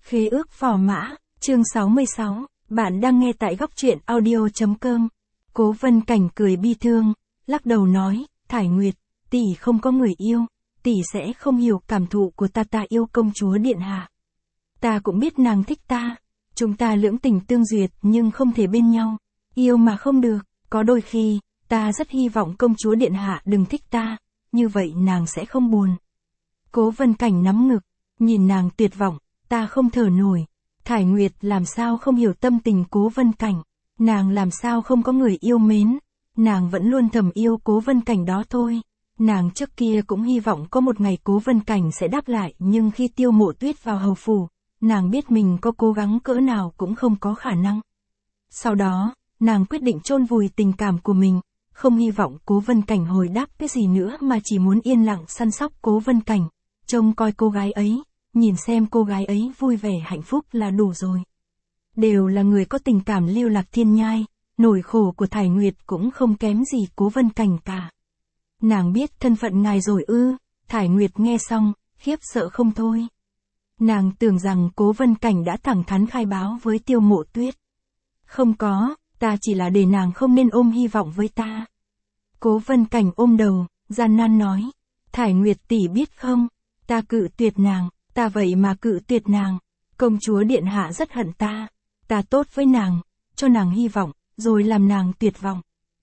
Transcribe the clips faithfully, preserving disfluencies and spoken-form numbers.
Khế ước phò mã, chương sáu mươi sáu, bạn đang nghe tại góc truyện audio.com. Cố Vân Cảnh cười bi thương, lắc đầu nói, Thải Nguyệt, tỷ không có người yêu, tỷ sẽ không hiểu cảm thụ của ta ta yêu công chúa điện hạ. Ta cũng biết nàng thích ta, chúng ta lưỡng tình tương duyệt nhưng không thể bên nhau, yêu mà không được, có đôi khi, ta rất hy vọng công chúa điện hạ đừng thích ta, như vậy nàng sẽ không buồn. Cố Vân Cảnh nắm ngực, nhìn nàng tuyệt vọng, ta không thở nổi. Thải Nguyệt làm sao không hiểu tâm tình Cố Vân Cảnh, nàng làm sao không có người yêu mến, nàng vẫn luôn thầm yêu Cố Vân Cảnh đó thôi. Nàng trước kia cũng hy vọng có một ngày Cố Vân Cảnh sẽ đáp lại, nhưng khi Tiêu Mộ Tuyết vào hầu phủ, nàng biết mình có cố gắng cỡ nào cũng không có khả năng. Sau đó, nàng quyết định chôn vùi tình cảm của mình, không hy vọng Cố Vân Cảnh hồi đáp cái gì nữa mà chỉ muốn yên lặng săn sóc Cố Vân Cảnh, trông coi cô gái ấy, nhìn xem cô gái ấy vui vẻ hạnh phúc là đủ rồi. Đều là người có tình cảm lưu lạc thiên nhai, nỗi khổ của Thải Nguyệt cũng không kém gì Cố Vân Cảnh cả. Nàng biết thân phận ngài rồi ư? Thải Nguyệt nghe xong, khiếp sợ không thôi. Nàng tưởng rằng Cố Vân Cảnh đã thẳng thắn khai báo với Tiêu Mộ Tuyết. Không có, ta chỉ là để nàng không nên ôm hy vọng với ta. Cố Vân Cảnh ôm đầu, gian nan nói, Thải Nguyệt tỷ biết không, ta cự tuyệt nàng, ta vậy mà cự tuyệt nàng, công chúa điện hạ rất hận ta, ta tốt với nàng, cho nàng hy vọng, rồi làm nàng tuyệt vọng.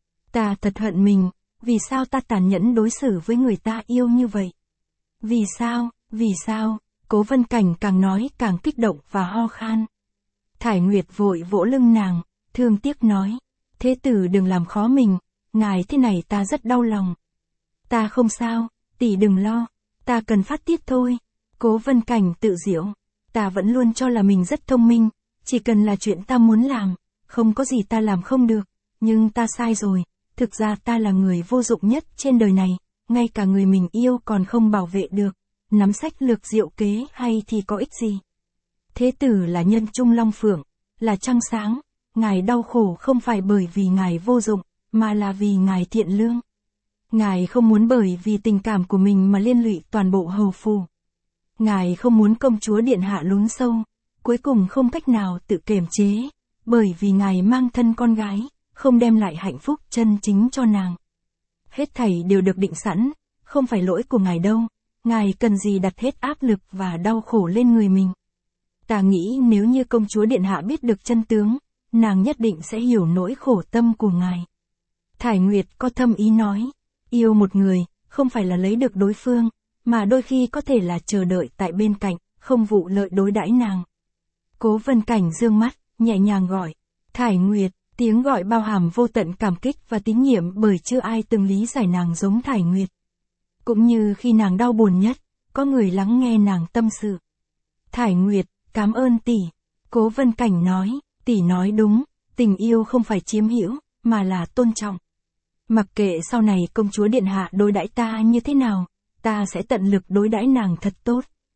Ta thật hận mình, vì sao ta tàn nhẫn đối xử với người ta yêu như vậy? Vì sao, vì sao? Cố Vân Cảnh càng nói càng kích động và ho khan. Thải Nguyệt vội vỗ lưng nàng, thương tiếc nói, thế tử đừng làm khó mình, ngài thế này ta rất đau lòng. Ta không sao, tỷ đừng lo, ta cần phát tiết thôi. Cố Vân Cảnh tự giễu, ta vẫn luôn cho là mình rất thông minh, chỉ cần là chuyện ta muốn làm, không có gì ta làm không được, nhưng ta sai rồi, thực ra ta là người vô dụng nhất trên đời này, ngay cả người mình yêu còn không bảo vệ được, nắm sách lược diệu kế hay thì có ích gì. Thế tử là nhân trung long phượng, là trăng sáng, ngài đau khổ không phải bởi vì ngài vô dụng, mà là vì ngài thiện lương. Ngài không muốn bởi vì tình cảm của mình mà liên lụy toàn bộ hầu phủ. Ngài không muốn công chúa điện hạ lún sâu, cuối cùng không cách nào tự kiềm chế, bởi vì ngài mang thân con gái, không đem lại hạnh phúc chân chính cho nàng. Hết thảy đều được định sẵn, không phải lỗi của ngài đâu, ngài cần gì đặt hết áp lực và đau khổ lên người mình. Ta nghĩ nếu như công chúa điện hạ biết được chân tướng, nàng nhất định sẽ hiểu nỗi khổ tâm của ngài. Thải Nguyệt có thâm ý nói, yêu một người, không phải là lấy được đối phương, mà đôi khi có thể là chờ đợi tại bên cạnh, không vụ lợi đối đãi nàng. Cố Vân Cảnh dương mắt, nhẹ nhàng gọi, Thải Nguyệt, tiếng gọi bao hàm vô tận cảm kích và tín nhiệm bởi chưa ai từng lý giải nàng giống Thải Nguyệt. Cũng như khi nàng đau buồn nhất, có người lắng nghe nàng tâm sự. Thải Nguyệt, cảm ơn tỷ. Cố Vân Cảnh nói, tỷ nói đúng, tình yêu không phải chiếm hữu, mà là tôn trọng. Mặc kệ sau này công chúa điện hạ đối đãi ta như thế nào, ta sẽ tận lực đối đãi nàng thật tốt.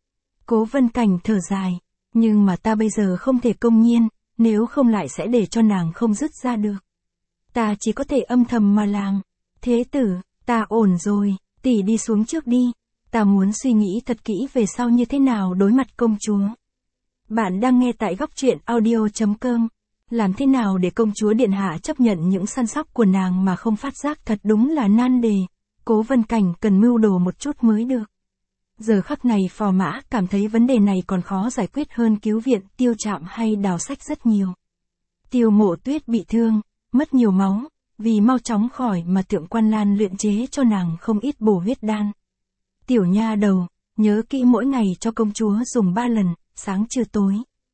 Cố Vân Cảnh thở dài, nhưng mà ta bây giờ không thể công nhiên, nếu không lại sẽ để cho nàng không dứt ra được. Ta chỉ có thể âm thầm mà làm. Thế tử, ta ổn rồi, tỷ đi xuống trước đi, ta muốn suy nghĩ thật kỹ về sau như thế nào đối mặt công chúa. Bạn đang nghe tại góc truyện audio.com. Làm thế nào để công chúa điện hạ chấp nhận những săn sóc của nàng mà không phát giác thật đúng là nan đề. Cố Vân Cảnh cần mưu đồ một chút mới được. Giờ khắc này phò mã cảm thấy vấn đề này còn khó giải quyết hơn cứu viện Tiêu Trạm hay Đào Sách rất nhiều. Tiêu Mộ Tuyết bị thương, mất nhiều máu, vì mau chóng khỏi mà Thượng Quan Lan luyện chế cho nàng không ít bổ huyết đan. Tiểu nha đầu, nhớ kỹ mỗi ngày cho công chúa dùng ba lần, sáng trưa tối.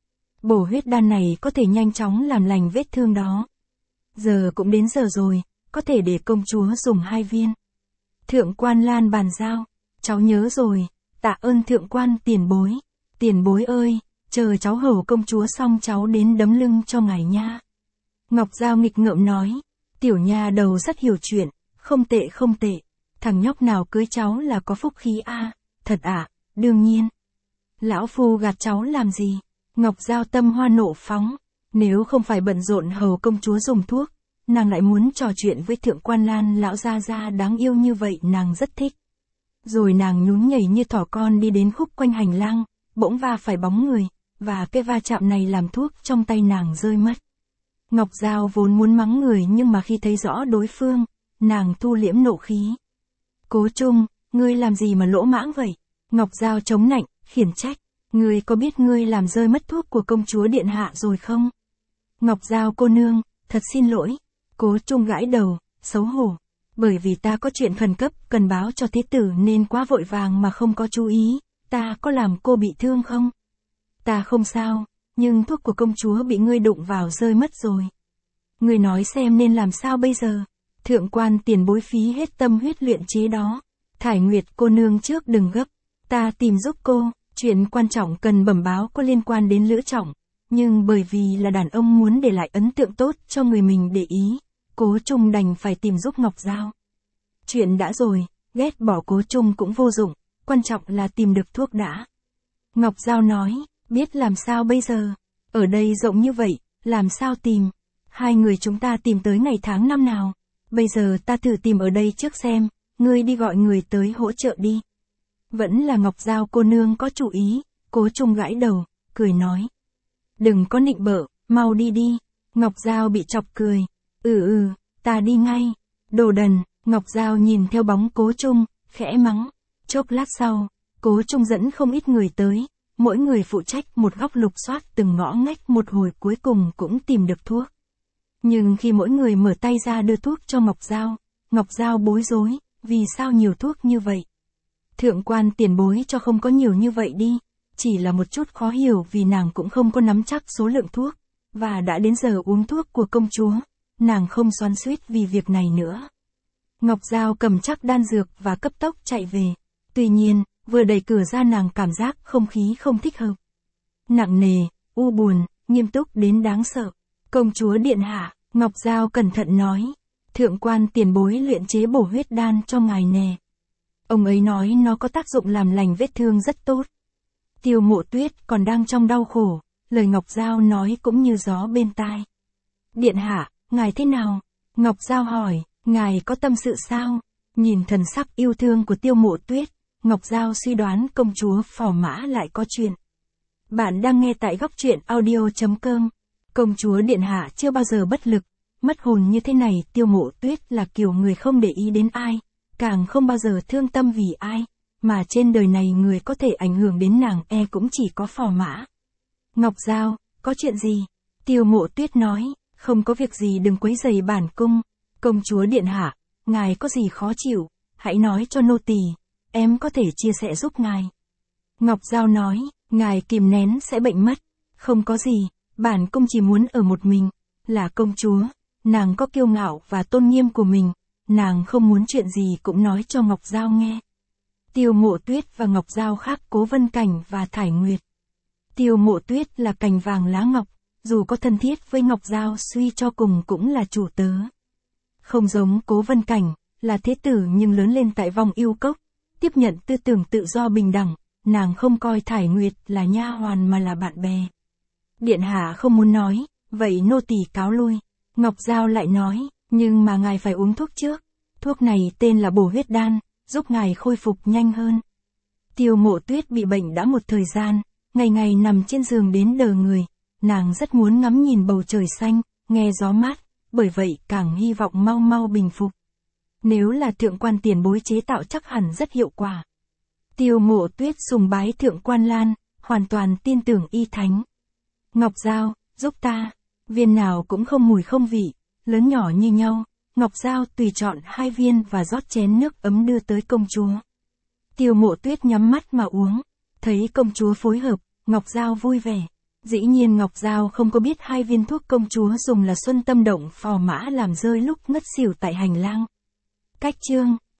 Bổ huyết đan này có thể nhanh chóng làm lành vết thương đó. Giờ cũng đến giờ rồi, có thể để công chúa dùng hai viên. Thượng Quan Lan bàn giao, cháu nhớ rồi, tạ ơn Thượng Quan tiền bối. Tiền bối ơi, chờ cháu hầu công chúa xong cháu đến đấm lưng cho ngài nha. Ngọc Giao nghịch ngợm nói, tiểu nha đầu rất hiểu chuyện, không tệ không tệ, thằng nhóc nào cưới cháu là có phúc khí a, à, thật ạ, à, đương nhiên. Lão phu gạt cháu làm gì? Ngọc Giao tâm hoa nộ phóng, nếu không phải bận rộn hầu công chúa dùng thuốc, nàng lại muốn trò chuyện với Thượng Quan Lan lão gia gia đáng yêu như vậy nàng rất thích. Rồi nàng nhún nhảy như thỏ con đi đến khúc quanh hành lang, bỗng va phải bóng người, và cái va chạm này làm thuốc trong tay nàng rơi mất. Ngọc Giao vốn muốn mắng người nhưng mà khi thấy rõ đối phương, nàng thu liễm nộ khí. Cố Trung, ngươi làm gì mà lỗ mãng vậy? Ngọc Giao chống nạnh, khiển trách. Ngươi có biết ngươi làm rơi mất thuốc của công chúa điện hạ rồi không? Ngọc Giao cô nương, thật xin lỗi. Cố Trung gãi đầu, xấu hổ. Bởi vì ta có chuyện khẩn cấp cần báo cho thế tử nên quá vội vàng mà không có chú ý. Ta có làm cô bị thương không? Ta không sao, nhưng thuốc của công chúa bị ngươi đụng vào rơi mất rồi. Ngươi nói xem nên làm sao bây giờ? Thượng quan tiền bối phí hết tâm huyết luyện chế đó. Thải Nguyệt cô nương trước đừng gấp. Ta tìm giúp cô, chuyện quan trọng cần bẩm báo có liên quan đến Lữ Trọng. Nhưng bởi vì là đàn ông muốn để lại ấn tượng tốt cho người mình để ý, Cố Trung đành phải tìm giúp Ngọc Giao. Chuyện đã rồi, ghét bỏ Cố Trung cũng vô dụng, quan trọng là tìm được thuốc đã. Ngọc Giao nói, biết làm sao bây giờ? Ở đây rộng như vậy, làm sao tìm? Hai người chúng ta tìm tới ngày tháng năm nào? Bây giờ ta thử tìm ở đây trước xem, ngươi đi gọi người tới hỗ trợ đi. Vẫn là Ngọc Giao cô nương có chủ ý, Cố Trung gãi đầu, cười nói. Đừng có nịnh bợ, mau đi đi. Ngọc Giao bị chọc cười. Ừ ừ, ta đi ngay. Đồ đần, Ngọc Giao nhìn theo bóng Cố Trung, khẽ mắng. Chốc lát sau, Cố Trung dẫn không ít người tới, mỗi người phụ trách một góc lục soát từng ngõ ngách một hồi cuối cùng cũng tìm được thuốc. Nhưng khi mỗi người mở tay ra đưa thuốc cho Ngọc Giao, Ngọc Giao bối rối, vì sao nhiều thuốc như vậy? Thượng quan tiền bối cho không có nhiều như vậy đi, chỉ là một chút khó hiểu vì nàng cũng không có nắm chắc số lượng thuốc, và đã đến giờ uống thuốc của công chúa, nàng không xoắn xuýt vì việc này nữa. Ngọc Giao cầm chắc đan dược và cấp tốc chạy về, tuy nhiên, vừa đẩy cửa ra nàng cảm giác không khí không thích hợp. Nặng nề, u buồn, nghiêm túc đến đáng sợ. Công chúa điện hạ, Ngọc Giao cẩn thận nói, thượng quan tiền bối luyện chế bổ huyết đan cho ngài nè. Ông ấy nói nó có tác dụng làm lành vết thương rất tốt. Tiêu Mộ Tuyết còn đang trong đau khổ, lời Ngọc Giao nói cũng như gió bên tai. Điện hạ, ngài thế nào? Ngọc Giao hỏi, ngài có tâm sự sao? Nhìn thần sắc yêu thương của Tiêu Mộ Tuyết, Ngọc Giao suy đoán công chúa Phò Mã lại có chuyện. Bạn đang nghe tại góc truyện audio chấm com. Công chúa điện hạ chưa bao giờ bất lực, mất hồn như thế này. Tiêu Mộ Tuyết là kiểu người không để ý đến ai, càng không bao giờ thương tâm vì ai, mà trên đời này người có thể ảnh hưởng đến nàng e cũng chỉ có Phò Mã. Ngọc Giao, có chuyện gì? Tiêu Mộ Tuyết nói, không có việc gì đừng quấy rầy bản cung. Công chúa điện hạ, ngài có gì khó chịu, hãy nói cho nô tỳ, em có thể chia sẻ giúp ngài. Ngọc Giao nói, ngài kìm nén sẽ bệnh mất. Không có gì, bản cung chỉ muốn ở một mình, là công chúa, nàng có kiêu ngạo và tôn nghiêm của mình, nàng không muốn chuyện gì cũng nói cho Ngọc Giao nghe. Tiêu Mộ Tuyết và Ngọc Giao khác Cố Vân Cảnh và Thải Nguyệt. Tiêu Mộ Tuyết là cành vàng lá ngọc, dù có thân thiết với Ngọc Giao suy cho cùng cũng là chủ tớ. Không giống Cố Vân Cảnh, là thế tử nhưng lớn lên tại vòng yêu cốc, tiếp nhận tư tưởng tự do bình đẳng, nàng không coi Thải Nguyệt là nha hoàn mà là bạn bè. Điện hạ không muốn nói, vậy nô tỳ cáo lui. Ngọc Giao lại nói, nhưng mà ngài phải uống thuốc trước. Thuốc này tên là bổ huyết đan, giúp ngài khôi phục nhanh hơn. Tiêu Mộ Tuyết bị bệnh đã một thời gian, ngày ngày nằm trên giường đến đờ người, nàng rất muốn ngắm nhìn bầu trời xanh, nghe gió mát, bởi vậy càng hy vọng mau mau bình phục. Nếu là thượng quan tiền bối chế tạo chắc hẳn rất hiệu quả. Tiêu Mộ Tuyết sùng bái thượng quan Lan, hoàn toàn tin tưởng y thánh. Ngọc Giao, giúp ta, viên nào cũng không mùi không vị, lớn nhỏ như nhau. Ngọc Giao tùy chọn hai viên và rót chén nước ấm đưa tới công chúa. Tiêu Mộ Tuyết nhắm mắt mà uống, thấy công chúa phối hợp, Ngọc Giao vui vẻ. Dĩ nhiên Ngọc Giao không có biết hai viên thuốc công chúa dùng là Xuân Tâm Động Phò Mã làm rơi lúc ngất xỉu tại hành lang. Cách chương